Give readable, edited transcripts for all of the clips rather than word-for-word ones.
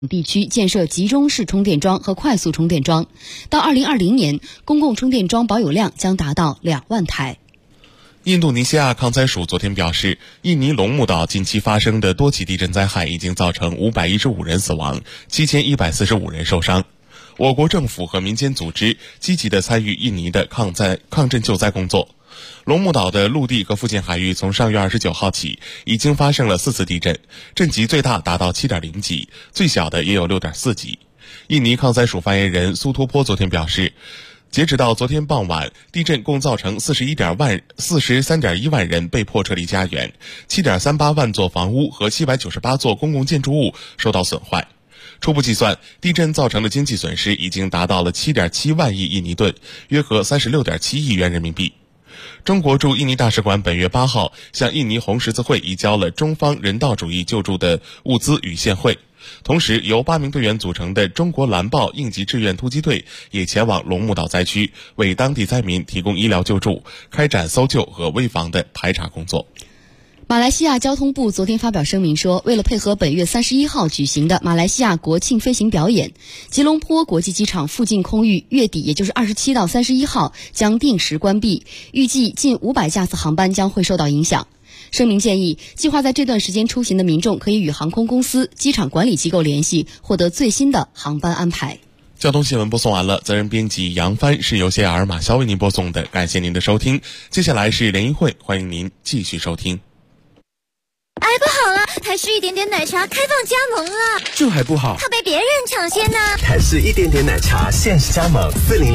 地区建设集中式充电桩和快速充电桩，到2020年，公共充电桩保有量将达到2万台。 印度尼西亚抗灾署昨天表示，印尼龙目岛近期发生的多起地震灾害已经造成515人死亡，7145人受伤。我国政府和民间组织积极地参与印尼的抗震救灾工作。龙目岛的陆地和附近海域从上月29号起已经发生了4次地震，震级最大达到7.0级，最小的也有6.4级。印尼抗灾署发言人苏托坡昨天表示，截止到昨天傍晚，地震共造成43.1万人被迫撤离家园，7.38万座房屋和798座公共建筑物受到损坏。初步计算，地震造成的经济损失已经达到了7.7万亿印尼盾，约合36.7亿元人民币。中国驻印尼大使馆本月8号向印尼红十字会移交了中方人道主义救助的物资与现汇，同时由8名队员组成的中国蓝豹应急志愿突击队也前往龙目岛灾区，为当地灾民提供医疗救助，开展搜救和危房的排查工作。 马来西亚交通部昨天发表声明说，为了配合本月31号举行的马来西亚国庆飞行表演，吉隆坡国际机场附近空域月底，也就是27到31号将定时关闭，预计近500架次航班将会受到影响。声明建议，计划在这段时间出行的民众可以与航空公司、机场管理机构联系，获得最新的航班安排。 交通新闻播送完了，责任编辑杨帆，是由谢尔马肖为您播送的，感谢您的收听。接下来是联谊会，欢迎您继续收听。 哎，不好了，台式一点点奶茶开放加盟了， 这还不好， 怕被别人抢先呢。 台式一点点奶茶限时加盟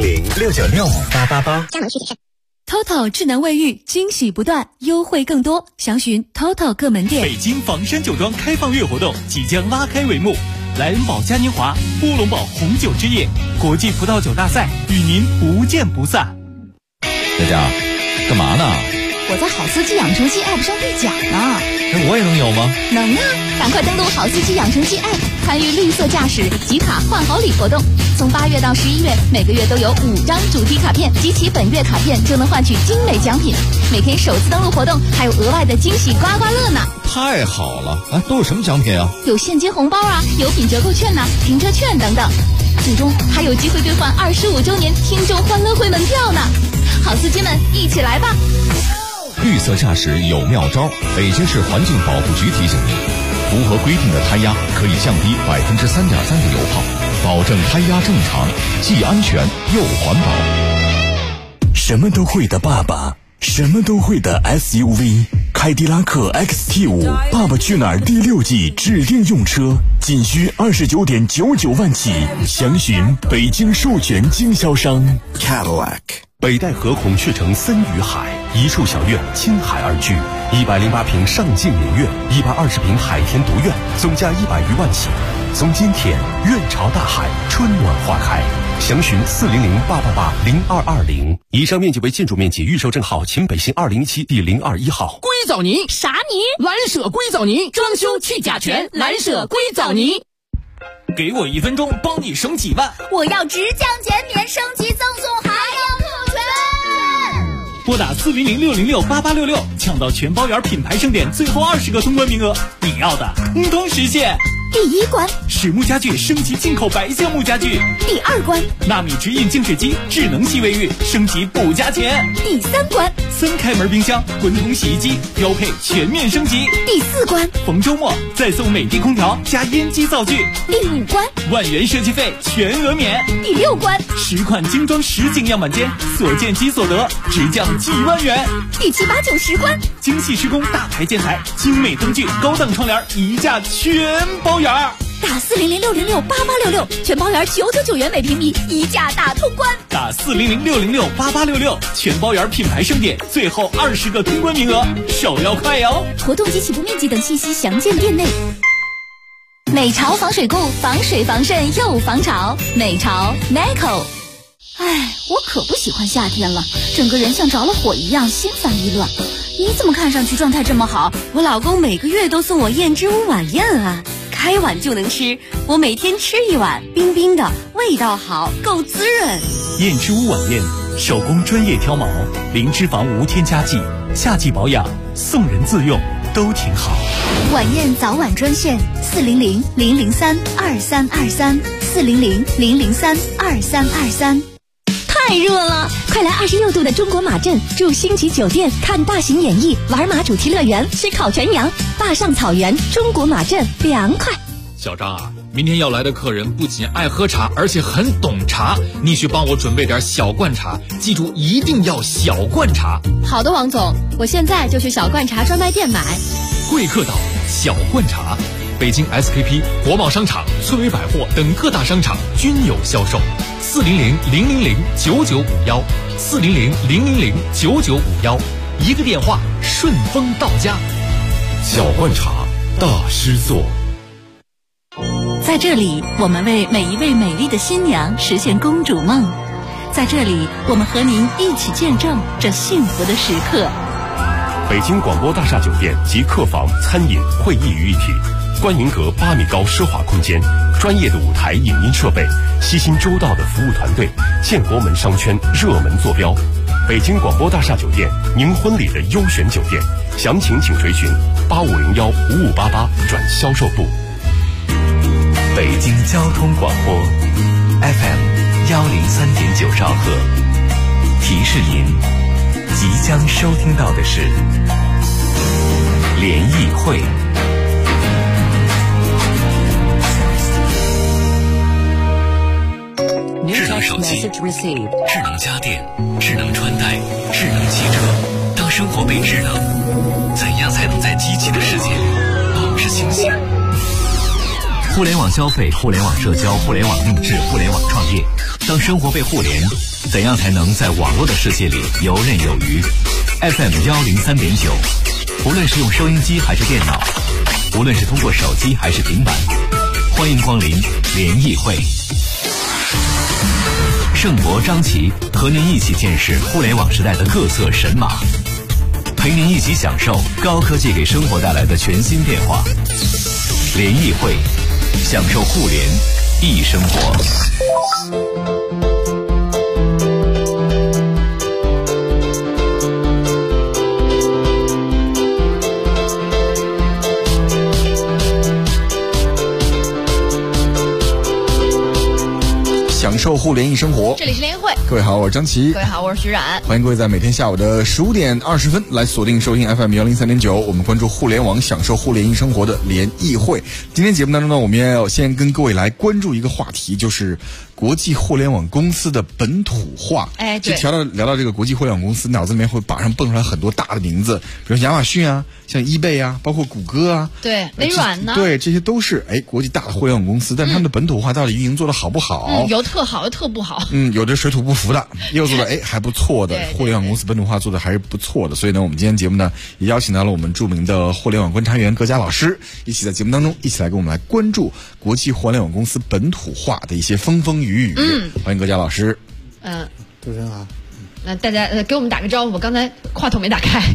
，400-696-888， 加盟需谨慎。 TOTO 智能卫浴，惊喜不断，优惠更多，详询 TOTO 各门店。 北京房山酒庄开放月活动即将拉开帷幕，莱恩堡嘉年华、乌龙堡红酒之夜、国际葡萄酒大赛与您不见不散。 佳佳，干嘛呢？ 我在好司机养成记 App 上兑奖呢。 那我也能有吗？ 能啊，赶快登录好司机养成记 App， 参与绿色驾驶集卡换好礼活动。从8月到11月，每个月都有5张主题卡片，集齐本月卡片就能换取精美奖品。每天首次登录活动还有额外的惊喜刮刮乐呢。 太好了啊！都有什么奖品啊？ 有现金红包啊，有品折扣券啊，停车券等等。最终还有机会兑换25周年听众欢乐会门票呢。好司机们，一起来吧！ 绿色驾驶有妙招，北京市环境保护局提醒您，符合规定的胎压可以降低3.3%的油耗，保证胎压正常，既安全又环保。 什么都会的爸爸，什么都会的 SUV， 凯迪拉克 XT5 爸爸去哪儿第6季指定用车，仅需29.99万起，详询北京授权经销商 Cadillac。北戴河孔雀城森与海，一处小院，亲海而居，108平上境连院，120平海天独院，总价100余万起。从今天，院朝大海，春暖花开。详询400-888-0220。以上面积为建筑面积，预售证号秦北新207第021号。 硅藻泥啥泥？ 蓝舍硅藻泥，装修去甲醛，蓝舍硅藻泥。 给我1分钟，帮你省几万。 我要直降减免，升级赠送，还要特权。 拨打400-606-8866，抢到全包圆品牌盛典最后20个通关名额，你要的通实现。 第1关， 实木家具升级进口白橡木家具。 第2关， 纳米直饮净水机智能洗卫浴升级不加钱。 第3关 ，3开门冰箱滚筒洗衣机标配全面升级。 第4关， 逢周末再送美的空调加烟机灶具。 第5关， 万元设计费全额免。 第6关 ，10款精装实景样板间所见即所得，直降几万元。 第7、8、9、10关， 精细施工大牌建材精美灯具高档窗帘一价全包圆。 打400-606-8866，全包圆999元每平米，一价大通关。 打400-606-8866，全包圆品牌盛典最后20个通关名额，手要快哟！ 活动及起步面积等信息详见店内。美潮防水固，防水防渗又防潮，美潮 Neco。哎，我可不喜欢夏天了，整个人像着了火一样，心烦意乱。你怎么看上去状态这么好？ 我老公每个月都送我燕之屋晚宴啊，开碗就能吃，我每天吃1碗，冰冰的，味道好，够滋润。 燕之屋晚宴，手工专业挑毛，零脂肪无添加剂，夏季保养，送人自用， 都挺好。 晚宴早晚专线400-003-2323，400-003-2323。 太热了，快来26度的中国马镇住星级酒店，看大型演艺，玩马主题乐园，吃烤全羊，坝上草原，中国马镇凉快。 小张啊，明天要来的客人不仅爱喝茶，而且很懂茶，你去帮我准备点小罐茶，记住一定要小罐茶。 好的，王总，我现在就去小罐茶专卖店买。 贵客岛小罐茶，北京 SKP、国贸商场、翠微百货等各大商场均有销售。400-000-9951，400-000-9951，一个电话顺丰到家。 小罐茶，大师做。 在这里，我们为每一位美丽的新娘实现公主梦。在这里，我们和您一起见证这幸福的时刻。 北京广播大厦酒店及客房、餐饮、会议于一体，观银阁8米高奢华空间，专业的舞台影音设备，悉心周到的服务团队，建国门商圈热门坐标。北京广播大厦酒店，您婚礼的优选酒店，详情请垂询8501-5588转销售部。北京交通广播 FM103.9兆赫，提示您即将收听到的是联谊会。智能手机、智能家电、智能穿戴、智能汽车，当生活被智能，怎样才能在机器的世界里保持清醒？互联网消费、互联网社交、互联网定制、互联网创业，当生活被互联，怎样才能在网络的世界里游刃有余？ FM103.9，无论是用收音机还是电脑，无论是通过手机还是平板，欢迎光临联谊会。盛博、张琪和您一起见识互联网时代的各色神马，陪您一起享受高科技给生活带来的全新变化。联谊会，享受互联易生活。 享受互联易生活， 这里是联谊会。 各位好，我是张琪。 各位好，我是徐冉。 欢迎各位在每天下午的15点20分来锁定收听 FM103.9，我们关注互联网，享受互联易生活的联谊会。今天节目当中呢，我们要先跟各位来关注一个话题，就是国际互联网公司的本土化。 哎，对。 聊到这个国际互联网公司，脑子里面会马上蹦出来很多大的名字，比如亚马逊啊，像eBay啊，包括谷歌啊， 对，微软呢， 对，这些都是国际大的互联网公司，但他们的本土化到底运营做得好不好？ 有特好，有特不好。 有的水土不服的，又做的还不错的，互联网公司本土化做的还是不错的。所以呢，我们今天节目呢也邀请到了我们著名的互联网观察员葛佳老师，一起在节目当中一起来跟我们来关注国际互联网公司本土化的一些风风雨雨。欢迎葛佳老师。 主持人好。 那大家给我们打个招呼，我刚才话筒没打开。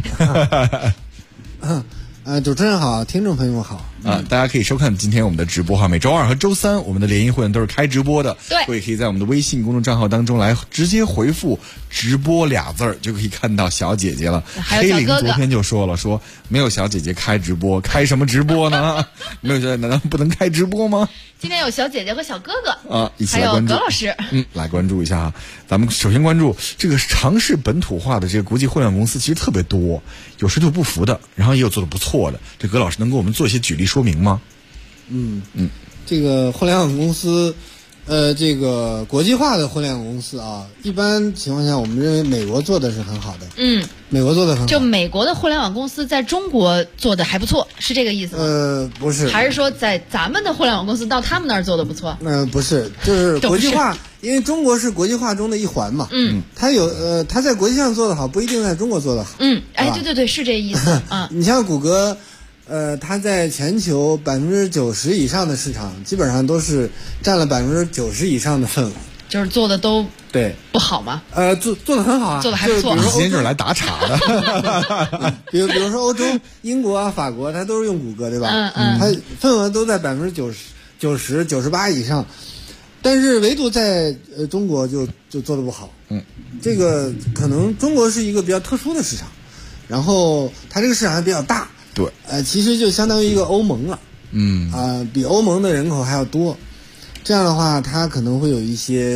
主持人好，听众朋友们好。 大家可以收看今天我们的直播哈，每周二和周三我们的联谊会都是开直播的。 对， 各位可以在我们的微信公众账号当中来直接回复直播俩字儿，就可以看到小姐姐了。 还有小哥哥。 黑玲昨天就说了，说没有小姐姐开直播，开什么直播呢？没有小姐姐难道不能开直播吗？ 今天有小姐姐和小哥哥一起来关注。 还有葛老师。 来关注一下哈。咱们首先关注这个尝试本土化的这个国际互联网公司其实特别多，有水土不服的，然后也有做得不错的。这葛老师能给我们做一些举例说明吗？ 这个互联网公司，这个国际化的互联网公司啊，一般情况下我们认为美国做的是很好的。美国做的很好。 就美国的互联网公司在中国做的还不错，是这个意思吗？ 不是。 还是说在咱们的互联网公司到他们那儿做的不错？ 不是，就是国际化，因为中国是国际化中的一环嘛。它在国际上做的好，不一定在中国做的好。 对，是这意思。 你像谷歌。它在全球90%以上的市场，基本上都是占了90%以上的份额， 就是做的都对不好吗？ 做的很好啊， 做的还不错。 今天就是来打岔的。 比如说欧洲、英国啊、法国，它都是用谷歌，对吧？它份额都在90%、98%以上，但是唯独在中国就做的不好。这个可能中国是一个比较特殊的市场，然后它这个市场还比较大。 对， 其实就相当于一个欧盟了。比欧盟的人口还要多。这样的话，它可能会有一些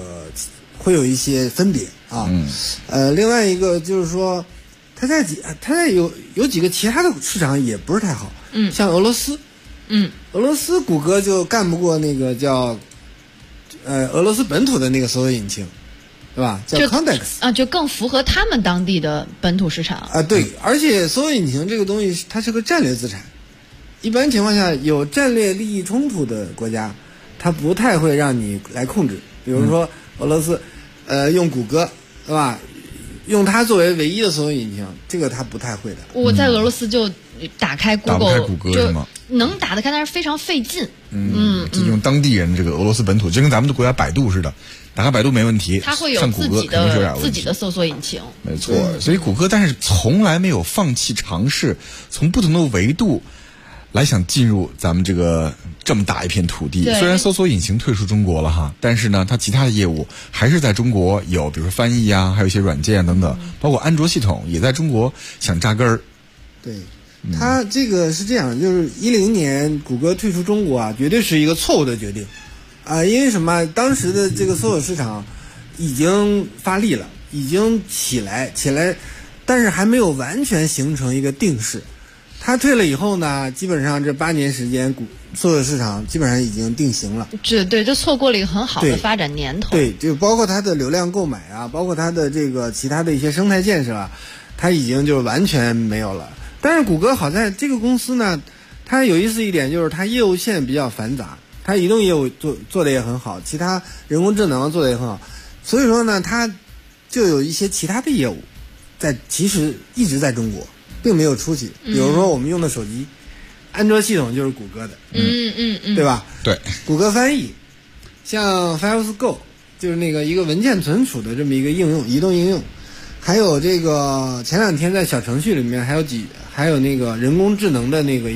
分别啊。另外一个就是说，它在有几个其他的市场也不是太好。像俄罗斯。俄罗斯谷歌就干不过那个叫俄罗斯本土的那个搜索引擎，对吧？叫 Condex 啊，就更符合他们当地的本土市场啊。对，而且搜索引擎这个东西它是个战略资产，一般情况下有战略利益冲突的国家，它不太会让你来控制。比如说俄罗斯，用谷歌，对吧？用它作为唯一的搜索引擎，这个它不太会的。 我在俄罗斯就打开 Google， 谷歌是吗？ 能打得开，但是非常费劲。 就用当地人这个俄罗斯本土，就跟咱们的国家百度似的，打开百度没问题， 它会有上谷歌肯定是有点问题。 自己的搜索引擎。 没错，所以谷歌但是从来没有放弃尝试，从不同的维度来想进入咱们这么大一片土地。虽然搜索引擎退出中国了哈，但是呢，它其他的业务还是在中国有，比如说翻译啊，还有一些软件等等，包括安卓系统也在中国想扎根儿。 对。它这个是这样，就是2010年谷歌退出中国啊，绝对是一个错误的决定啊！因为什么？当时的这个搜索市场已经发力了，已经起来，但是还没有完全形成一个定势。它退了以后呢，基本上这8年时间，搜索市场基本上已经定型了。 对，就错过了一个很好的发展年头。 对，就包括它的流量购买啊，包括它的这个其他的一些生态建设啊，它已经就完全没有了。但是谷歌好在这个公司呢，它有意思一点就是它业务线比较繁杂，它移动业务做的也很好，其他人工智能做的也很好，所以说呢，它就有一些其他的业务其实一直在中国，并没有出去。比如说我们用的手机，安卓系统就是谷歌的，对吧？ 对， 谷歌翻译，像 Files Go 就是那个一个文件存储的这么一个应用，移动应用。还有这个前2天在小程序里面还有那个人工智能的那个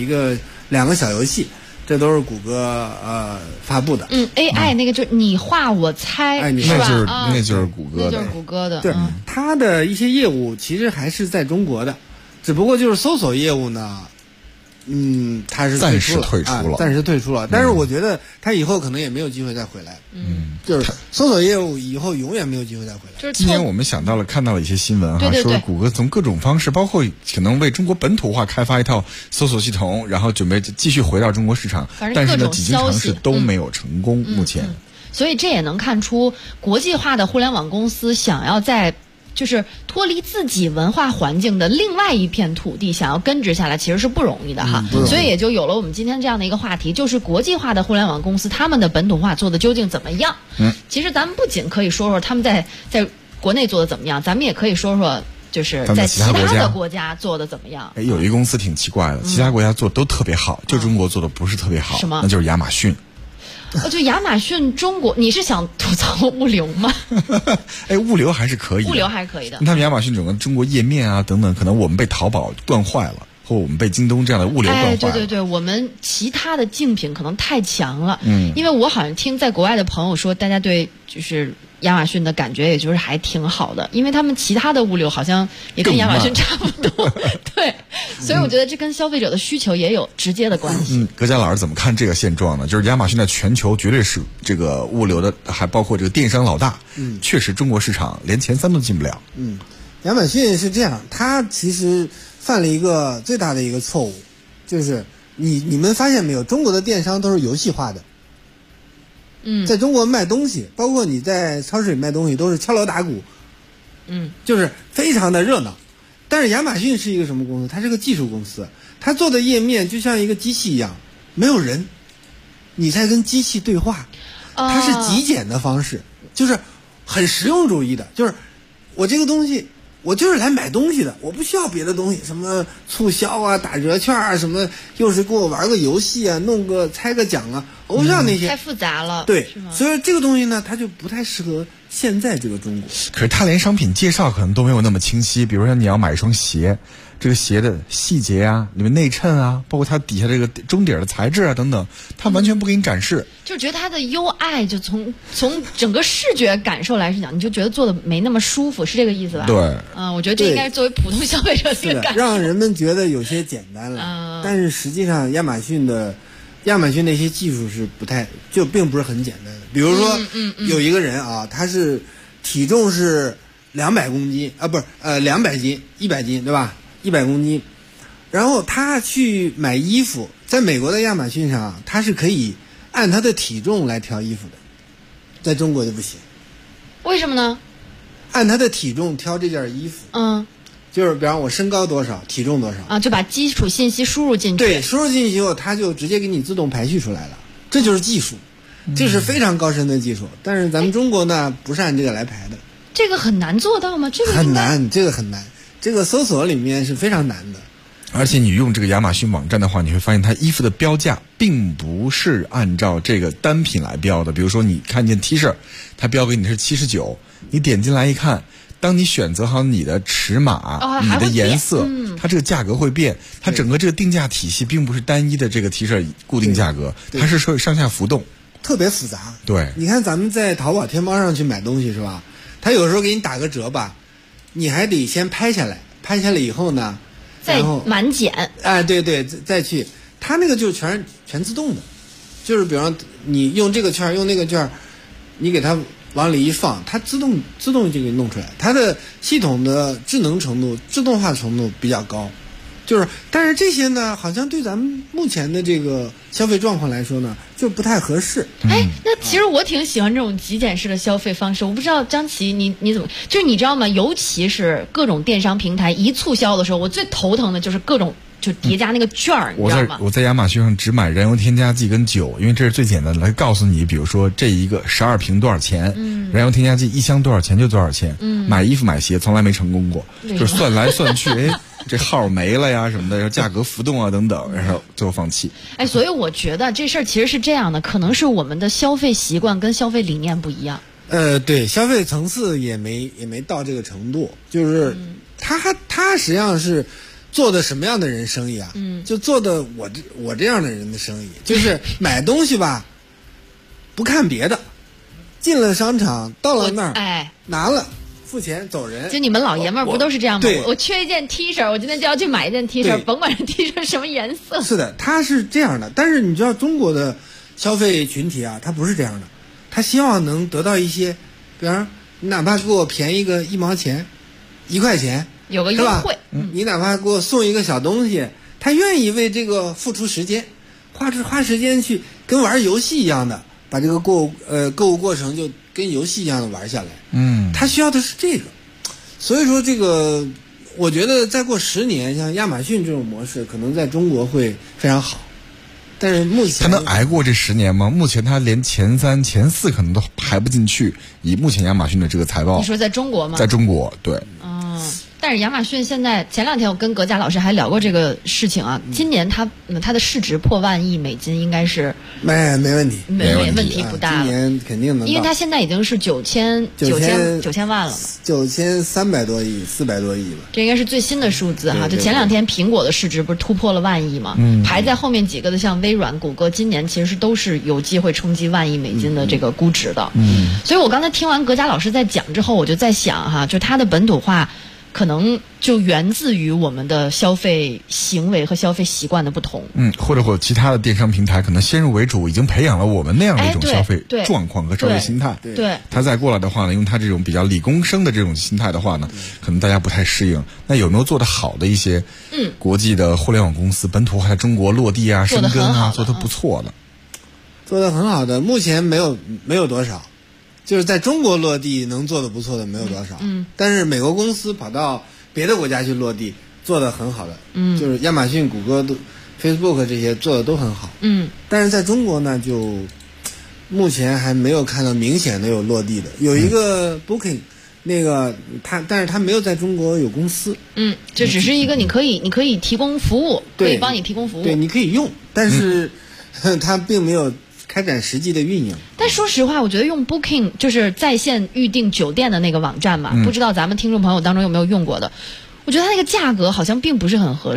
2个小游戏，这都是谷歌发布的。 AI 那个就是你画我猜， 是吧？那就是谷歌的， 那就是谷歌的。 对，它的一些业务其实还是在中国的，只不过就是搜索业务呢，它是暂时退出了。 但是我觉得它以后可能也没有机会再回来。就是搜索业务以后永远没有机会再回来。 今年我们看到了一些新闻哈，说谷歌从各种方式，包括可能为中国本土化开发一套搜索系统，然后准备继续回到中国市场，但是呢，几经尝试都没有成功。目前， 所以这也能看出国际化的互联网公司想要在就是脱离自己文化环境的另外一片土地，想要根植下来，其实是不容易的哈。所以也就有了我们今天这样的一个话题，就是国际化的互联网公司他们的本土化做的究竟怎么样？其实咱们不仅可以说说他们在国内做的怎么样，咱们也可以说说就是在其他的国家做的怎么样。 有一个公司挺奇怪的，其他国家做都特别好，就中国做的不是特别好， 什么？ 那就是亚马逊。 就亚马逊中国，你是想吐槽物流吗？ 物流还是可以的， 物流还是可以的。 他们亚马逊整个中国页面啊等等，可能我们被淘宝惯坏了，或我们被京东这样的物流惯坏了。 对，我们其他的竞品可能太强了。因为我好像听在国外的朋友说，大家对就是亚马逊的感觉也就是还挺好的，因为他们其他的物流好像也跟亚马逊差不多。对，所以我觉得这跟消费者的需求也有直接的关系。 葛佳老师怎么看这个现状呢？就是亚马逊在全球绝对是这个物流的，还包括这个电商老大。确实中国市场连前3都进不了。 亚马逊是这样，它其实犯了一个最大的一个错误，就是你们发现没有，中国的电商都是游戏化的。在中国卖东西，包括你在超市里卖东西，都是敲锣打鼓，就是非常的热闹。但是亚马逊是一个什么公司？它是个技术公司，它做的页面就像一个机器一样，没有人，你在跟机器对话，它是极简的方式，就是很实用主义的，就是我这个东西。我就是来买东西的，我不需要别的东西，什么促销啊、打折券啊，什么又是给我玩个游戏啊、弄个猜个奖啊，我不需要那些， 太复杂了。 对，所以这个东西呢，它就不太适合现在这个中国。 可是它连商品介绍可能都没有那么清晰，比如说你要买一双鞋，这个鞋的细节啊、里面内衬啊，包括它底下这个中底的材质啊等等，它完全不给你展示。 就觉得它的 UI 就从整个视觉感受来讲，你就觉得做的没那么舒服，是这个意思吧？ 对， 我觉得这应该是作为普通消费者的一个感受， 让人们觉得有些简单了。但是实际上，亚马逊的一些技术是并不是很简单的。比如说，有一个人啊，他是体重是200公斤啊，不是200斤，100斤对吧？100公斤，然后他去买衣服，在美国的亚马逊上，他是可以按他的体重来挑衣服的，在中国就不行。 为什么呢？ 按他的体重挑这件衣服。就是比方我身高多少，体重多少啊，就把基础信息输入进去。 对，输入进去以后，它就直接给你自动排序出来了。这就是技术，这是非常高深的技术。但是咱们中国呢，不是按这个来排的。 这个很难做到吗？这个很难，这个很难。这个搜索里面是非常难的。 而且你用这个亚马逊网站的话，你会发现它衣服的标价并不是按照这个单品来标的。比如说你看见 T 恤，它标给你是79，你点进来一看，当你选择好你的尺码、你的颜色，它这个价格会变。它整个这个定价体系并不是单一的这个 T 恤固定价格，它是说上下浮动， 特别复杂。 对， 你看咱们在淘宝、天猫上去买东西是吧？它有时候给你打个折吧，你还得先拍下来，拍下来以后呢， 再满减。 对，再去，它那个就全自动的，就是比方你用这个券，用那个券，你给它往里一放，它自动就给弄出来。它的系统的智能程度、自动化程度比较高，但是这些呢，好像对咱们目前的这个消费状况来说呢，就不太合适。 那其实我挺喜欢这种极简式的消费方式。我不知道张琪你怎么，就是你知道吗？尤其是各种电商平台一促销的时候，我最头疼的就是各种就叠加那个券儿，你知道吗？ 我在亚马逊上只买燃油添加剂跟酒，因为这是最简单的，来告诉你，比如说这一个12瓶多少钱，燃油添加剂1箱多少钱就多少钱。买衣服买鞋从来没成功过，就算来算去，这号没了呀什么的，然后价格浮动啊等等，然后最后放弃。 所以我觉得这事儿其实是这样的，可能是我们的消费习惯跟消费理念不一样。 对，消费层次也没到这个程度，就是他实际上是做的什么样的人生意啊？就做的我这样的人的生意，就是买东西吧，不看别的，进了商场到了那儿，拿了付钱走人。 就你们老爷们儿不都是这样吗？我缺一件 T 恤，我今天就要去买一件 T 恤，甭管这 T 恤什么颜色。 是的，他是这样的。但是你知道中国的消费群体啊，他不是这样的，他希望能得到一些，比方你哪怕给我便宜个1毛钱、1块钱。 有个优惠， 你哪怕给我送一个小东西，他愿意为这个付出时间，花时间去跟玩游戏一样的，把这个购物过程就跟游戏一样的玩下来。他需要的是这个，所以说这个我觉得再过10年，像亚马逊这种模式，可能在中国会非常好。但是目前他能挨过这10年吗？目前他连前3、前4可能都排不进去。以目前亚马逊的这个财报， 你说在中国吗？ 在中国，对。 但是亚马逊现在前2天我跟葛佳老师还聊过这个事情啊，今年它的市值破万亿美金，应该是没问题， 问题不大了。 今年肯定能， 因为它现在已经是9000万了嘛 ，9300多亿，400多亿了。 这应该是最新的数字哈。就前2天苹果的市值不是突破了万亿嘛？排在后面几个的像微软、谷歌，今年其实都是有机会冲击万亿美金的这个估值的。所以我刚才听完葛佳老师在讲之后，我就在想哈，就它的本土化可能就源自于我们的消费行为和消费习惯的不同。 或者其他的电商平台可能先入为主，已经培养了我们那样的一种消费状况和消费心态。 对， 他再过来的话呢，用他这种比较理工生的这种心态的话呢，可能大家不太适应。那有没有做得好的一些国际的互联网公司本土化在中国落地啊、生根啊，做得不错的？ 做得很好的，目前没有多少。就是在中国落地能做的不错的没有多少，但是美国公司跑到别的国家去落地做的很好的，就是亚马逊、谷歌、Facebook 这些做的都很好，但是在中国呢，就目前还没有看到明显的有落地的。有一个 Booking，那个但是他没有在中国有公司， 这只是一个你可以提供服务，可以帮你提供服务， 对，你可以用，但是他并没有开展实际的运营。 但说实话，我觉得用 Booking 就是在线预订酒店的那个网站嘛，不知道咱们听众朋友当中有没有用过的？我觉得它那个价格好像并不是很合适。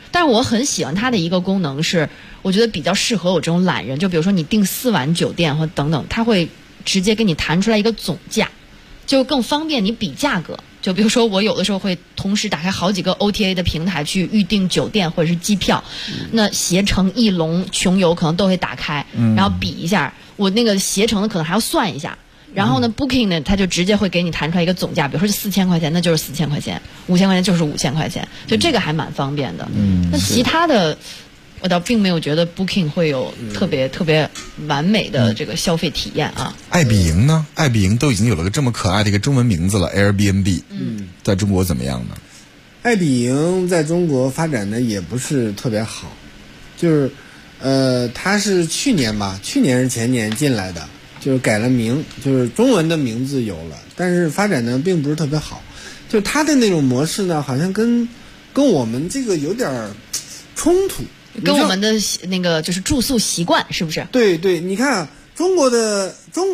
但是我很喜欢它的一个功能是，我觉得比较适合我这种懒人，就比如说你订4晚酒店或等等，它会直接给你弹出来一个总价，就更方便你比价格。就比如说我有的时候会同时打开好几个 OTA 的平台去预订酒店或者是机票，那携程、翼龙、穷游可能都会打开，然后比一下，我那个携程的可能还要算一下。然后呢 ，Booking 呢，它就直接会给你弹出来一个总价，比如说是4000块钱，那就是4000块钱；5000块钱就是5000块钱，就这个还蛮方便的。那其他的，我倒并没有觉得 Booking 会有特别完美的这个消费体验啊。 爱彼迎呢？爱彼迎都已经有了个这么可爱的一个中文名字了 ，Airbnb。在中国怎么样呢？ 爱彼迎在中国发展的也不是特别好，就是，它是去年是前年进来的。就是改了名，就是中文的名字有了，但是发展的并不是特别好。就它的那种模式呢，好像跟我们这个有点冲突， 跟我们的那个就是住宿习惯是不是？ 对对，你看中国的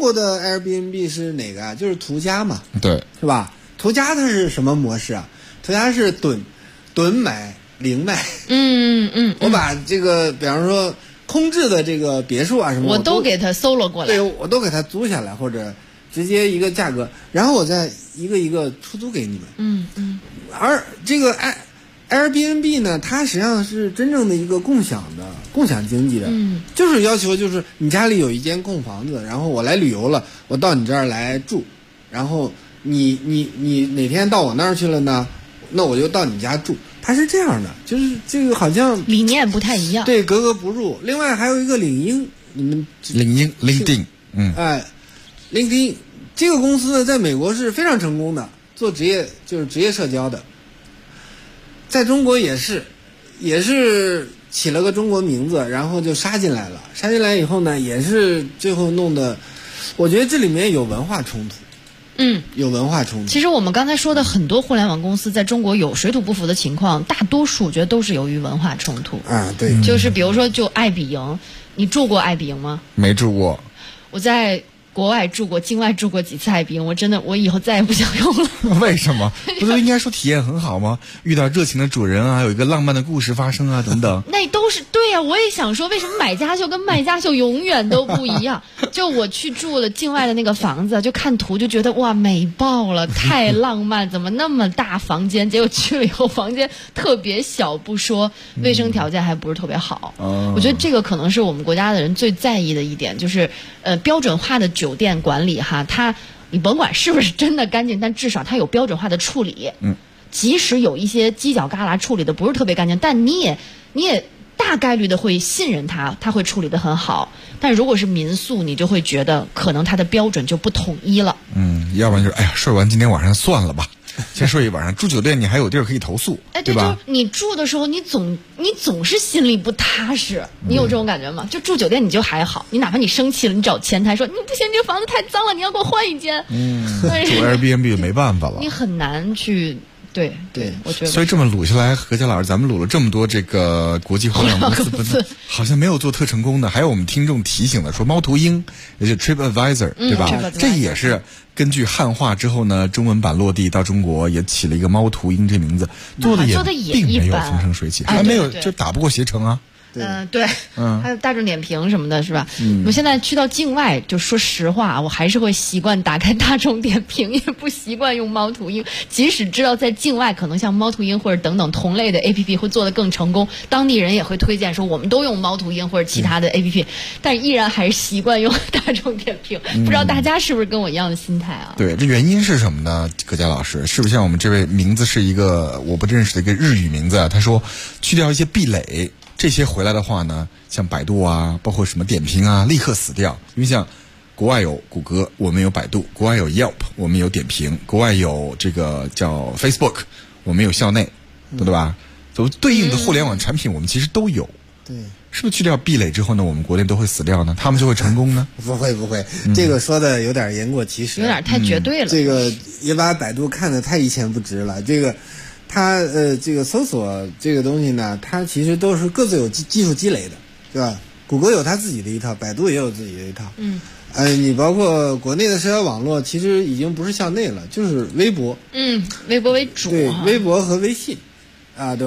Airbnb 是哪个啊？就是途家嘛， 对， 是吧？途家它是什么模式啊？途家是趸买零卖。我把这个，比方说。空置的这个别墅啊什么， 我都给它搜罗过来， 对，我都给它租下来，或者直接一个价格，然后我再一个一个出租给你们。而这个 Airbnb 呢，它实际上是真正的一个共享经济的，就是要求就是你家里有一间空房子，然后我来旅游了，我到你这儿来住，然后你哪天到我那儿去了呢，那我就到你家住。它是这样的，就是这个好像理念不太一样， 对，格格不入。另外还有一个领英，你们 LinkedIn， LinkedIn 这个公司呢，在美国是非常成功的，做职业社交的，在中国也是起了个中国名字，然后就杀进来了。杀进来以后呢，也是最后弄得，我觉得这里面有文化冲突。有文化冲突。 其实我们刚才说的很多互联网公司在中国有水土不服的情况，大多数我觉得都是由于文化冲突啊。对， 就是比如说就爱彼迎，你住过爱彼迎吗？ 没住过。 我在国外住过，境外住过几次爱彼迎，我以后再也不想用了。 为什么？不是应该说体验很好吗？遇到热情的主人啊，有一个浪漫的故事发生啊，等等。 那都是对呀，我也想说，为什么买家秀跟卖家秀永远都不一样？就我去住了境外的那个房子，就看图就觉得哇美爆了，太浪漫，怎么那么大房间？结果去了以后，房间特别小不说，卫生条件还不是特别好。我觉得这个可能是我们国家的人最在意的一点，就是标准化的酒店管理哈，你甭管是不是真的干净，但至少它有标准化的处理。即使有一些犄角旮旯处理的不是特别干净，但你也大概率的会信任它会处理得很好。但如果是民宿，你就会觉得可能它的标准就不统一了。 要不然就是睡完今天晚上算了吧，先睡一晚上。住酒店你还有地儿可以投诉， 对吧？ 就你住的时候，你总是心里不踏实，你有这种感觉吗？就住酒店你就还好，你哪怕你生气了，你找前台说你不嫌这个房子太脏了，你要给我换一间。 住 Airbnb 没办法了， 你很难去。对，我觉得。 所以这么撸下来，何佳老师，咱们撸了这么多这个国际互联网公司，好像没有做特成功的。还有我们听众提醒了，说猫头鹰，也就是 TripAdvisor，对吧？这也是根据汉化之后呢，中文版落地到中国，也起了一个猫头鹰这名字，做的也并没有风生水起，还没有就打不过携程啊。 对，还有大众点评什么的，是吧？我现在去到境外，就说实话，我还是会习惯打开大众点评，也不习惯用猫头鹰。即使知道在境外可能像猫头鹰或者等等同类的 APP 会做得更成功，当地人也会推荐说我们都用猫头鹰或者其他的 APP，但依然还是习惯用大众点评。不知道大家是不是跟我一样的心态啊？ 对，这原因是什么呢？葛佳老师，是不是像我们这位名字是一个我不认识的一个日语名字啊？他说去掉一些壁垒。这些回来的话呢，像百度啊，包括什么点评啊，立刻死掉。因为像国外有谷歌，我们有百度；国外有 Yelp， 我们有点评；国外有这个叫 Facebook， 我们有校内，对吧？所对应的互联网产品，我们其实都有。 对， 是不是去掉壁垒之后呢，我们国内都会死掉呢？他们就会成功呢？ 不会，这个说的有点言过其实， 有点太绝对了。 这个也把百度看得太一钱不值了。这个。它这个搜索这个东西呢，它其实都是各自有技术积累的，对吧？谷歌有它自己的一套，百度也有自己的一套。你包括国内的社交网络，其实已经不是校内了，就是微博。 微博为主。 对，微博和微信，对吧？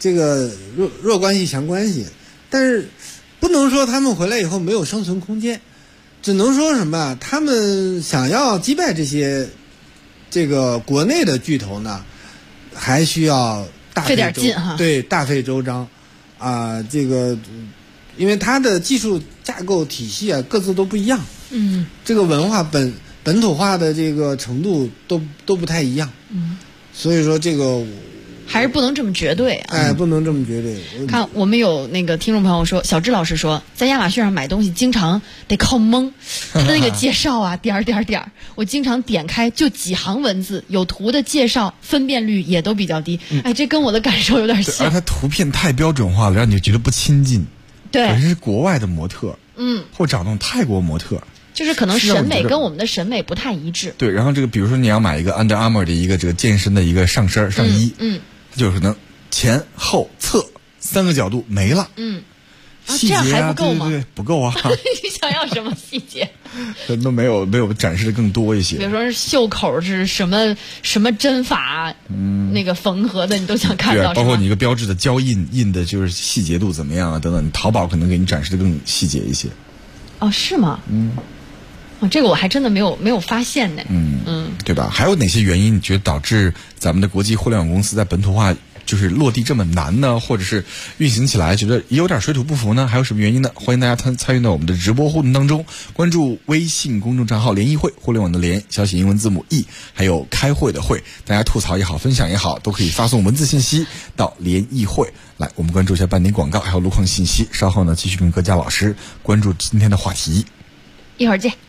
这个弱关系强关系，但是不能说他们回来以后没有生存空间，只能说什么他们想要击败这些这个国内的巨头呢，还需要费点劲哈， 对，大费周章这个因为它的技术架构体系各自都不一样，这个文化本土化的这个程度都不太一样，所以说这个还是不能这么绝对啊！ 不能这么绝对。 看我们有那个听众朋友说，小智老师说，在亚马逊上买东西经常得靠蒙，他的那个介绍点儿，我经常点开就几行文字，有图的介绍分辨率也都比较低。这跟我的感受有点像。 而它图片太标准化了，让你觉得不亲近。 对， 可是国外的模特，或找那种泰国模特。 就是可能审美跟我们的审美不太一致。 对，然后这个比如说你要买一个 Under Armour 的一个这个健身的一个上衣，就是可能前后侧3个角度没了，细节这样还不够吗？ 对，不够啊！ 你想要什么细节？ 都没有展示的更多一些。 比如说袖口是什么针法，那个缝合的，你都想看到。 对，包括你一个标志的胶印的就是细节度怎么样啊等等，淘宝可能给你展示的更细节一些。 哦，是吗？这个我还真的没有发现呢。 对吧？还有哪些原因你觉得导致咱们的国际互联网公司在本土化就是落地这么难呢？或者是运行起来觉得也有点水土不服呢？还有什么原因呢？欢迎大家参与到我们的直播互动当中，关注微信公众账号联谊会，互联网的联，小写英文字母 E， 还有开会的会，大家吐槽也好，分享也好，都可以发送文字信息到联谊会来。我们关注一下半点广告，还有路况信息。稍后呢，继续跟各家老师关注今天的话题。 一会儿见。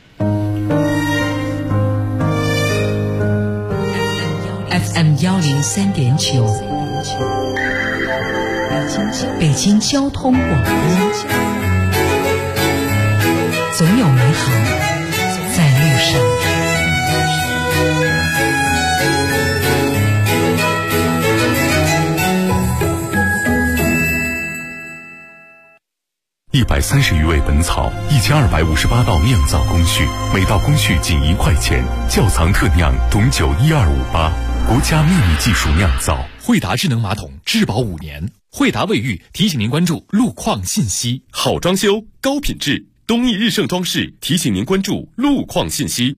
FM 103.9，北京交通广播，总有美好在路上。 130余味本草，1258道酿造工序，每道工序仅1块钱。窖藏特酿董酒1258，国家秘密技术酿造。 惠达智能马桶质保5年。惠达卫浴提醒您关注路况信息。 好装修，高品质，东义日盛装饰提醒您关注路况信息。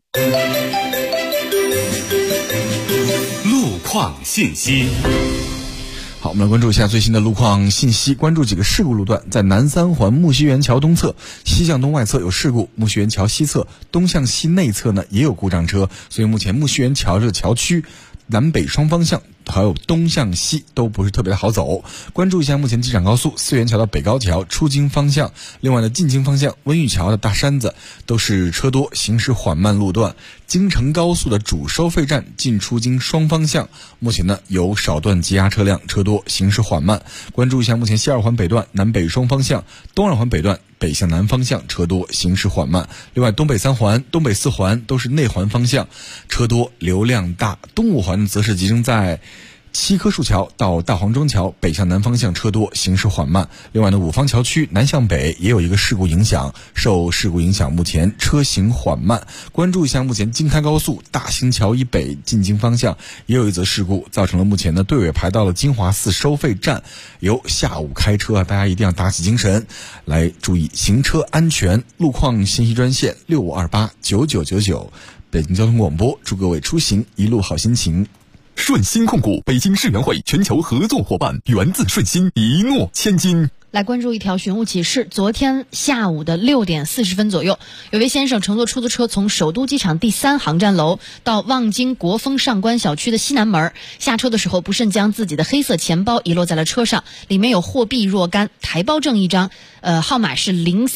路况信息。 好，我们来关注一下最新的路况信息，关注几个事故路段。在南三环木樨园桥东侧西向东外侧有事故，木樨园桥西侧东向西内侧呢也有故障车，所以目前木樨园桥这个桥区南北双方向还有东向西都不是特别的好走。关注一下目前机场高速四元桥到北高桥出京方向，另外呢进京方向温榆桥的大山子都是车多行驶缓慢路段。京承高速的主收费站进出京双方向目前呢有少段积压车辆，车多行驶缓慢。关注一下目前西二环北段南北双方向，东二环北段北向南方向车多行驶缓慢。另外东北三环东北四环都是内环方向车多流量大，东五环则是集中在七棵树桥到大黄庄桥北向南方向车多行驶缓慢。另外呢五方桥区南向北也有一个事故影响，受事故影响目前车行缓慢。关注一下目前京开高速大兴桥以北进京方向也有一则事故，造成了目前呢队尾排到了金华寺收费站。由下午开车大家一定要打起精神来注意行车安全。路况信息专线65289999，北京交通广播，祝各位出行一路好心情。 顺鑫控股北京世园会全球合作伙伴，源自顺鑫，一诺千金。 来关注一条寻物启事。昨天下午的6点40分左右，有位先生乘坐出租车从首都机场第3航站楼到望京国风上官小区的西南门，下车的时候不慎将自己的黑色钱包遗落在了车上，里面有货币若干，台胞证1张，号码是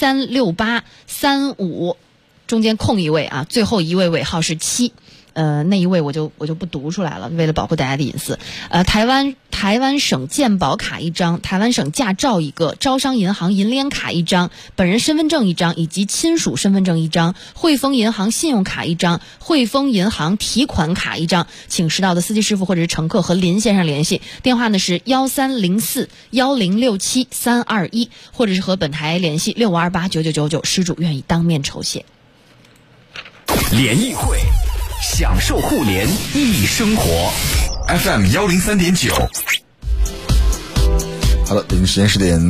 036835，中间空一位啊，最后一位尾号是7。那一位我就不读出来了，为了保护大家的隐私。台湾省健保卡1张，台湾省驾照1个，招商银行银联卡1张，本人身份证1张，以及亲属身份证1张，汇丰银行信用卡1张，汇丰银行提款卡1张。请识到的司机师傅或者是乘客和林先生联系，电话呢是13041067-321，或者是和本台联系65289999，失主愿意当面酬谢。 联谊会，享受互联易生活。 FM 103.9。 好的，北京时间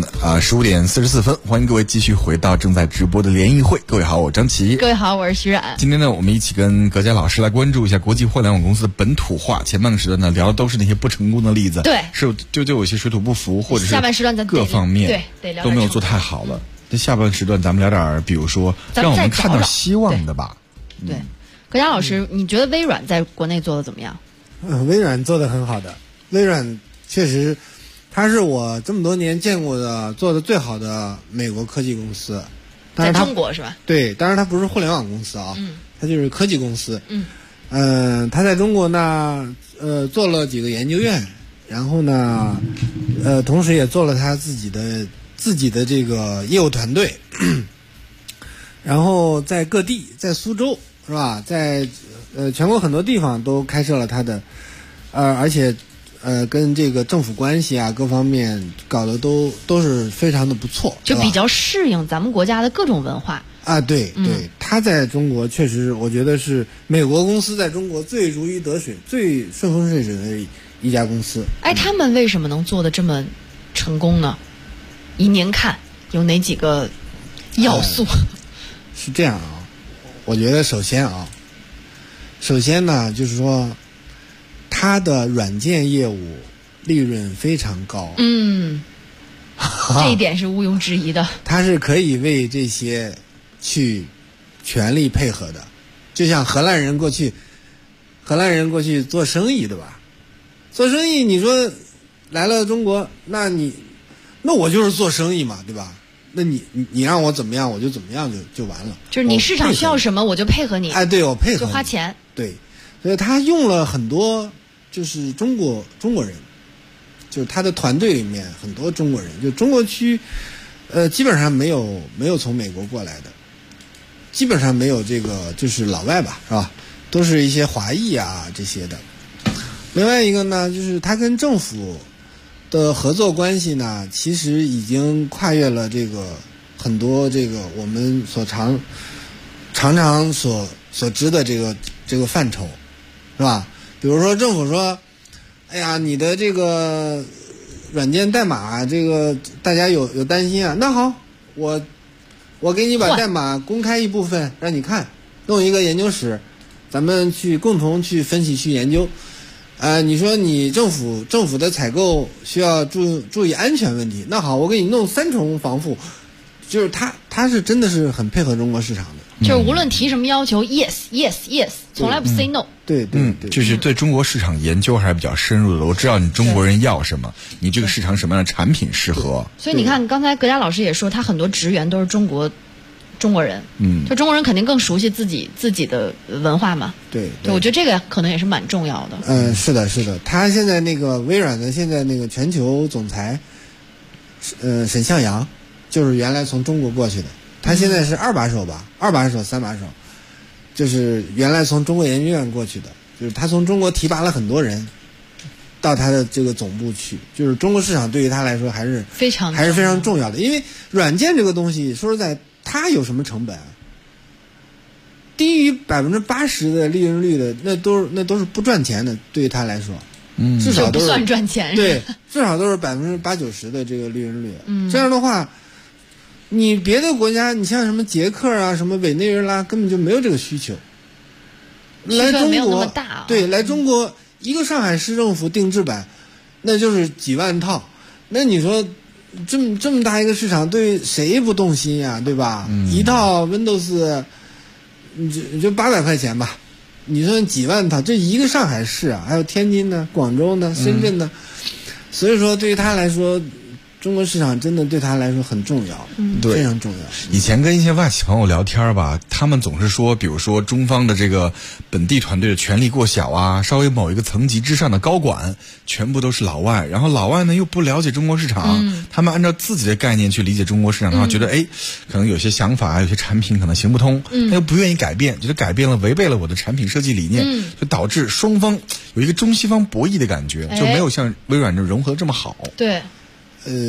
15:44，欢迎各位继续回到正在直播的联谊会。各位好，我张琪。 各位好，我是徐冉。 今天呢，我们一起跟葛佳老师来关注一下国际互联网公司的本土化。前半个时段呢，聊的都是那些不成功的例子， 对， 是就有些水土不服，或者是下半时段咱各方面对都没有做太好了。这下半时段咱们聊点，比如说让我们看到希望的吧。 对，葛佳老师，你觉得微软在国内做的怎么样？ 微软做的很好的，微软确实。它是我这么多年见过的做的最好的美国科技公司， 在中国是吧？ 对，当然它不是互联网公司啊，它就是科技公司。它在中国呢，做了几个研究院，然后呢，同时也做了它自己的这个业务团队，然后在各地，在苏州是吧，在全国很多地方都开设了它的，而且。跟这个政府关系啊，各方面搞得都是非常的不错， 就比较适应咱们国家的各种文化啊。对对，他在中国确实，我觉得是美国公司在中国最如鱼得水、最顺风顺水的一家公司。 哎，他们为什么能做得这么成功呢？以您看，有哪几个要素？ 是这样啊，我觉得首先呢，就是说。它的软件业务利润非常高， 这一点是毋庸置疑的。 它是可以为这些去全力配合的，就像荷兰人过去做生意，对吧？做生意，你说来了中国，那我就是做生意嘛，对吧？那你让我怎么样，我就怎么样就完了。 就是你市场需要什么，我就配合你。 哎，对，我配合你， 就花钱。 对，所以他用了很多。就是中国人，就是他的团队里面很多中国人，就中国区，基本上没有从美国过来的，基本上没有这个就是老外吧，是吧？都是一些华裔啊这些的。另外一个呢，就是他跟政府的合作关系呢，其实已经跨越了这个很多这个我们常常所知的这个范畴，是吧？比如说政府说，哎呀，你的这个软件代码，这个大家有担心啊。那好，我给你把代码公开一部分让你看，弄一个研究室，咱们共同去分析去研究。你说你政府的采购需要注意安全问题，那好，我给你弄3重防护。就是他是真的是很配合中国市场的， 就是无论提什么要求 yes yes yes， 从来不 say no。 对， 就是对中国市场研究还是比较深入的。我知道你中国人要什么，你这个市场什么样的产品适合。 所以你看，刚才葛佳老师也说，他很多职员都是中国人，就中国人肯定更熟悉自己的文化嘛。 对， 我觉得这个可能也是蛮重要的。 是的，他现在那个微软的现在那个全球总裁，沈向洋。就是原来从中国过去的，他现在是2把手吧，2把手3把手，就是原来从中国研究院过去的，就是他从中国提拔了很多人到他的这个总部去，就是中国市场对于他来说还是非常重要的，因为软件这个东西说实在，它有什么成本？低于80%的利润率的，那都是不赚钱的，对于他来说。至少都是不算赚钱， 对，至少都是80%-90%的这个利润率。这样的话，你别的国家，你像什么捷克啊、什么委内瑞拉，根本就没有这个需求。来中国，对，来中国一个上海市政府定制版，那就是几万套。那你说这么大一个市场，对谁不动心呀？对吧？一套 Windows， 你就800块钱吧。你说几万套，这一个上海市啊，还有天津呢、广州呢、深圳呢，所以说对于他来说，中国市场真的对他来说很重要，非常重要。 以前跟一些外企朋友聊天吧，他们总是说，比如说中方的这个本地团队的权力过小啊，稍微某一个层级之上的高管全部都是老外，然后老外呢又不了解中国市场，他们按照自己的概念去理解中国市场的话，觉得可能有些想法啊，有些产品可能行不通，他又不愿意改变，觉得改变了违背了我的产品设计理念，就导致双方有一个中西方博弈的感觉，就没有像微软这融合这么好。 对。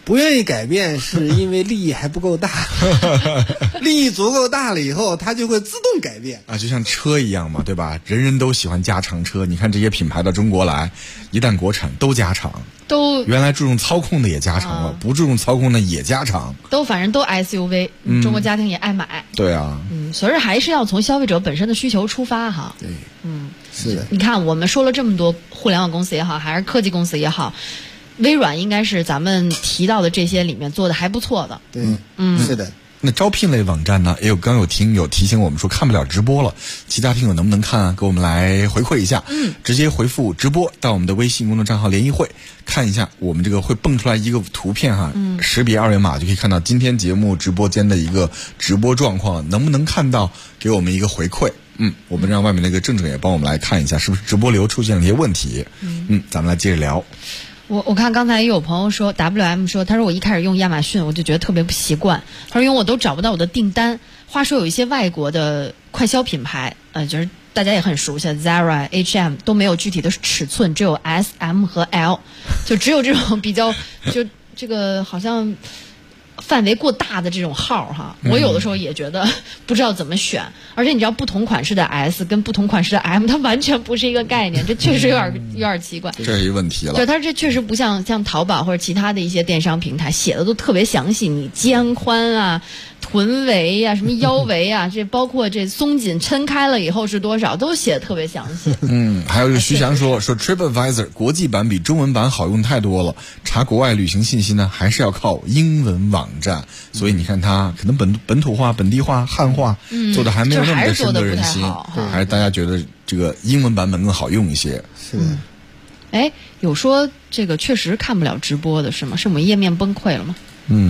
不愿意改变是因为利益还不够大，利益足够大了以后，它就会自动改变啊，就像车一样嘛，对吧？人人都喜欢加长车，你看这些品牌到中国来，一旦国产都加长， 都原来注重操控的也加长了，不注重操控的也加长， 都反正都 SUV，中国家庭也爱买。 对啊， 所以还是要从消费者本身的需求出发哈。 对，是的。 你看，我们说了这么多互联网公司也好，还是科技公司也好。微软应该是咱们提到的这些里面做的还不错的。 对，是的。 那招聘类网站呢，也刚有听友提醒我们说看不了直播了，其他听友能不能看啊？给我们来回馈一下。直接回复直播到我们的微信公众账号联谊会，看一下我们这个会蹦出来一个图片哈，识别二维码就可以看到今天节目直播间的一个直播状况，能不能看到？给我们一个回馈。我们让外面那个郑郑也帮我们来看一下，是不是直播流出现了一些问题？咱们来接着聊。 我看刚才也有朋友说 WM 说，他说我一开始用亚马逊我就觉得特别不习惯，他说因为我都找不到我的订单。话说有一些外国的快消品牌，就是大家也很熟悉 Zara、H&M 都没有具体的尺寸，只有 S、M 和 L， 就只有这种比较就这个好像范围过大的这种号哈，我有的时候也觉得不知道怎么选，而且你知道不同款式的 S 跟不同款式的 M 它完全不是一个概念，这确实有点奇怪， 这是一个问题了。 对，它这确实不像淘宝或者其他的一些电商平台写的都特别详细，你肩宽啊、臀围啊、什么腰围啊，这包括这松紧抻开了以后是多少，都写的特别详细。 还有这个徐翔说 TripAdvisor 国际版比中文版好用太多了，查国外旅行信息呢还是要靠英文网站，所以你看它可能本土化、本地化、汉化做的还没有那么的深得人心，还是大家觉得这个英文版本更好用一些。 是的。 有说这个确实看不了直播的是吗？是我们页面崩溃了吗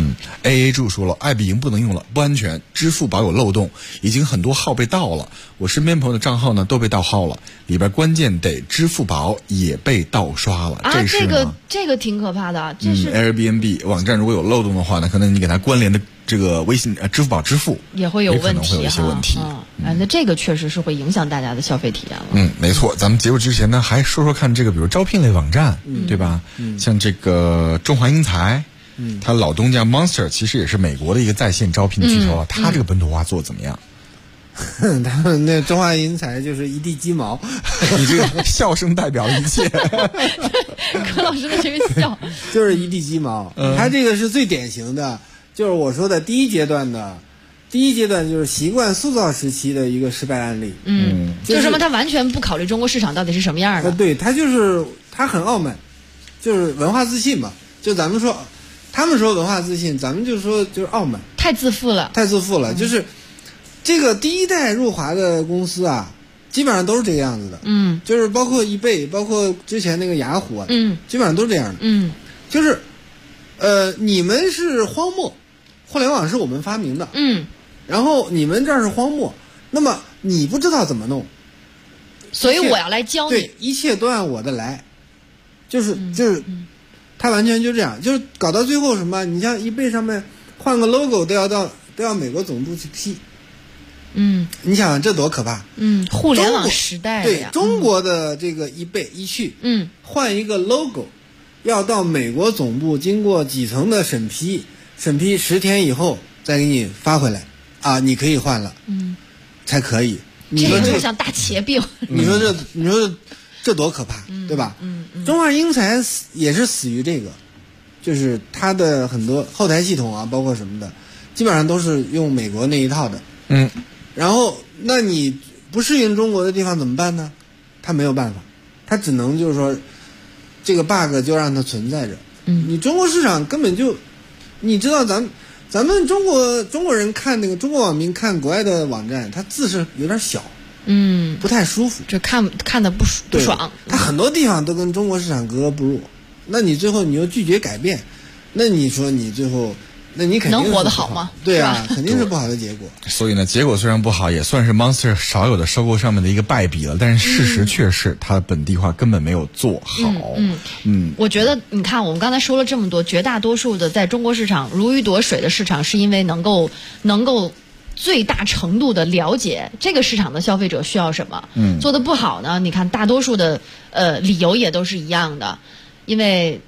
？AA 柱说了，爱彼迎不能用了，不安全，支付宝有漏洞，已经很多号被盗了。我身边朋友的账号呢都被盗号了，里边关键得支付宝也被盗刷了。 这个挺可怕的。这是 Airbnb 网站如果有漏洞的话呢，可能你给它关联的这个微信支付宝支付也会有问题， 可能会有一些问题。 那这个确实是会影响大家的消费体验了。 没错。咱们结束之前呢，还说说看这个，比如招聘类网站，对吧？像这个中华英才。他老东家 Monster 其实也是美国的一个在线招聘的巨头啊，他这个本土化做得怎么样？ 他们那中华英才就是一地鸡毛， 你这个笑声代表一切。 柯老师的这个笑就是一地鸡毛，他这个是最典型的，就是我说的第一阶段就是习惯塑造时期的一个失败案例。 就是什么？他完全不考虑中国市场到底是什么样的。 对，他很傲慢，就是文化自信嘛。就咱们说。他们说文化自信，咱们就说就是傲慢， 太自负了。 就是这个第一代入华的公司啊，基本上都是这个样子的。就是包括eBay，包括之前那个雅虎啊，基本上都是这样的。就是你们是荒漠，互联网是我们发明的。然后你们这儿是荒漠，那么你不知道怎么弄， 所以我要来教你。 对，一切都按我的来，就是。他完全就这样，就是搞到最后什么？你像eBay上面换个 logo 都要美国总部去批。你想这多可怕？ 互联网时代呀。 对，中国的这个eBay一去，换一个 logo， 要到美国总部经过几层的审批10天以后再给你发回来啊，你可以换了，才可以。 这个就像大企业病。 你说这多可怕，对吧？中华英才也是死于这个，就是它的很多后台系统啊，包括什么的，基本上都是用美国那一套的。然后那你不适应中国的地方怎么办呢？他没有办法，他只能就是说，这个 bug 就让它存在着。你中国市场根本就，你知道咱们中国人看那个中国网民看国外的网站，它字是有点小。不太舒服， 这看的不爽。 它很多地方都跟中国市场格格不入，那你最后你又拒绝改变，那你说你最后，那你肯定能活得好吗？ 对啊，肯定是不好的结果。 所以呢，结果虽然不好，也算是 Monster 少有的收购上面的一个败笔了。但是事实却是它的本地化根本没有做好。 我觉得你看，我们刚才说了这么多，绝大多数的在中国市场如鱼夺水的市场，是因为能够最大程度的了解这个市场的消费者需要什么。做的不好呢，你看大多数的理由也都是一样的，因为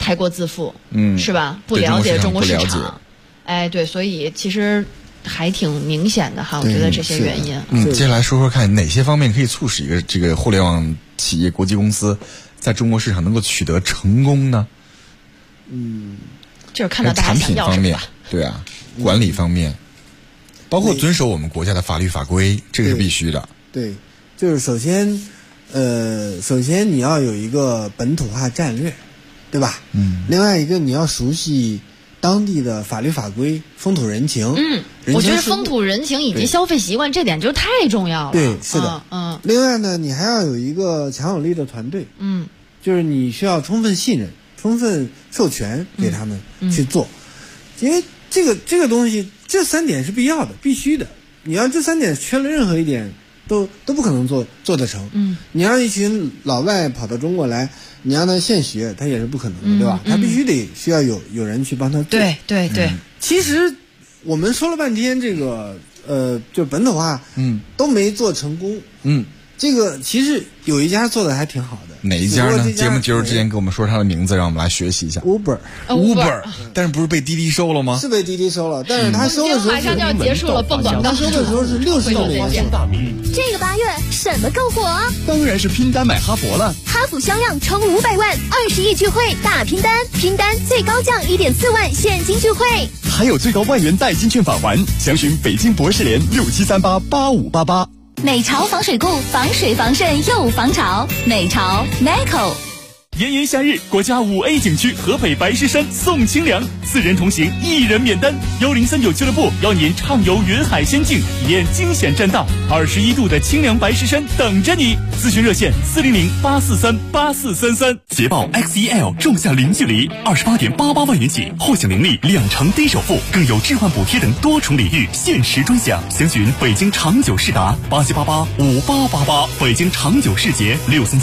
太过自负，是吧？不了解中国市场，哎，对，所以其实还挺明显的哈，我觉得这些原因。 接下来说说看哪些方面可以促使这个互联网企业、国际公司在中国市场能够取得成功呢？ 就是看到大家想要什么吧。 对啊，管理方面，包括遵守我们国家的法律法规，这个是必须的。 对，就是首先你要有一个本土化战略，对吧？另外一个你要熟悉当地的法律法规、风土人情。 我觉得风土人情以及消费习惯这点就太重要了。 对，是的。另外呢，你还要有一个强有力的团队。就是你需要充分信任、充分授权给他们去做，因为这个东西，这3点是必要的、必须的。你要这3点缺了任何一点，都不可能做得成。你让一群老外跑到中国来，你让他现学，他也是不可能的，对吧？他必须需要有人去帮他做。 对。 其实我们说了半天，这个就本土化，都没做成功。这个其实有一家做的还挺好的。 哪一家呢？节目结束之前给我们说他的名字，让我们来学习一下。 Uber， 但是不是被滴滴收了吗？ 是被滴滴收了，但是他收的时候马上就要结束了，蹦广告。 他收的时候是60亿美元。 这个8月什么够火？ 当然是拼单买哈佛了。 哈弗像样冲500万，20亿聚会大拼单，拼单最高降1.4万现金聚会， 还有最高万元代金券返还。详询北京博士联67388588。 美潮防水固，防水防渗又防潮。美潮 Nickel。 炎炎夏日，国家5A 景区河北白石山送清凉，4人同行，1人免单。1039俱乐部邀您畅游云海仙境，体验惊险栈道，21度的清凉白石山等着你。咨询热线400-843-8433。捷豹 XEL 重下零距离，28.88万元起，后享零利2成低首付，更有置换补贴等多重礼遇，限时专享。详询北京长久世达87885888，北京长久世捷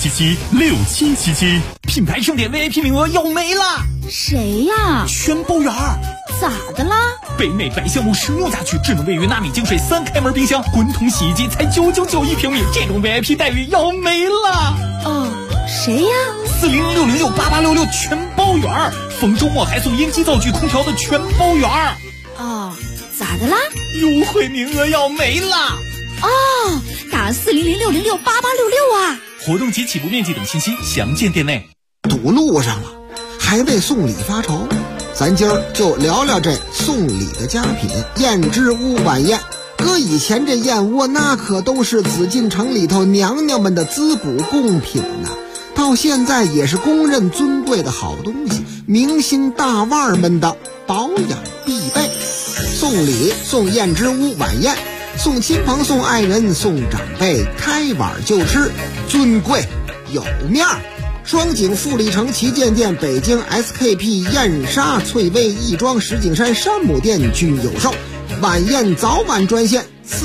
63776777。品牌盛典 VIP 名额要没了， 谁呀？ 全包圆儿。 咋的啦？ 北美白橡木实木家具，智能卫浴纳米净水3开门冰箱，滚筒洗衣机才999一平米，这种 VIP 待遇要没了。 谁呀 ？4006068866全包圆儿，逢周末还送烟机灶具空调的全包圆儿。 咋的啦？ 优惠名额要没了。 打4006068866啊！ 活动及起步面积等信息详见店内。 堵路上了，还为送礼发愁，咱今儿就聊聊这送礼的佳品燕之屋晚宴。搁以前这燕窝那可都是紫禁城里头娘娘们的滋补贡品呐，到现在也是公认尊贵的好东西，明星大腕们的保养必备。送礼送燕之屋晚宴，送亲朋送爱人送长辈，开碗就吃，尊贵有面儿。双井富力城旗舰店、北京 SKP 燕莎、翠微亦庄、石景山山姆店均有售。晚宴早晚专线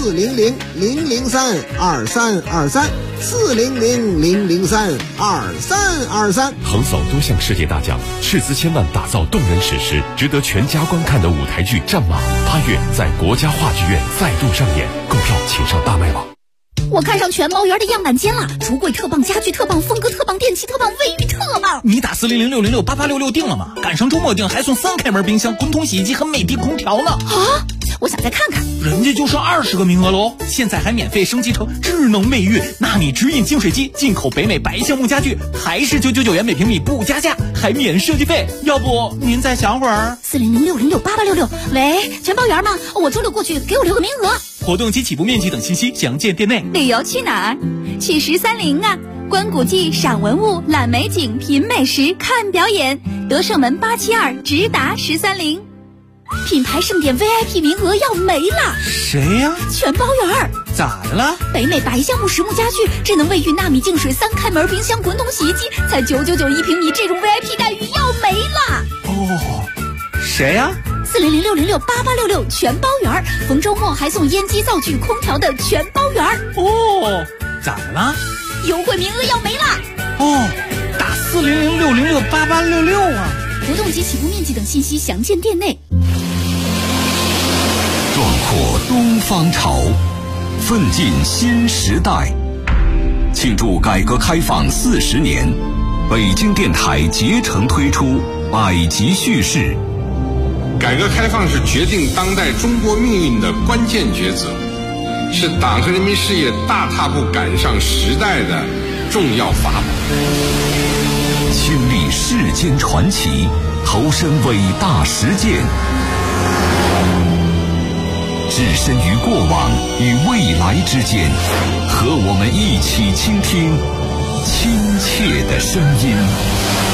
400-003-2323，400-003-2323。 横扫多项世界大奖，斥资千万打造动人史诗，值得全家观看的舞台剧《战马》8月在国家话剧院再度上演，购票请上大麦网。 我看上全包圆的样板间了，橱柜特棒，家具特棒，风格特棒，电器特棒，卫浴特棒。 你打40006068866定了吗？赶上周末定还送3开门冰箱、滚筒洗衣机和美的空调呢。 我想再看看。 人家就剩20个名额喽，现在还免费升级成智能卫浴，纳米直饮净水机，进口北美白橡木家具，还是999元每平米不加价，还免设计费。要不您再想会儿 ？40006068866。喂，全包圆吗？我周六过去，给我留个名额。 活动及起步面积等信息详见店内。 旅游去哪儿？去1030啊！观古迹、赏文物、览美景、品美食、看表演。德胜门872，直达1030。品牌盛典 VIP 名额要没了。 谁呀？ 全包圆。 咋的了？ 北美白橡木实木家具，智能卫浴纳米净水3开门冰箱、滚筒洗衣机才999一平米，这种 VIP 待遇要没了。 谁呀 ？40006068866全包圆，逢周末还送烟机、灶具、空调的全包圆。 咋的了？ 优惠名额要没了。 打40006068866啊！ 活动及起步面积等信息详见店内。 壮阔东方潮，奋进新时代。庆祝改革开放40年，北京电台竭诚推出百集叙事。 改革开放是决定当代中国命运的关键抉择，是党和人民事业大踏步赶上时代的重要法宝。 经历世间传奇，投身伟大实践，置身于过往与未来之间，和我们一起倾听亲切的声音。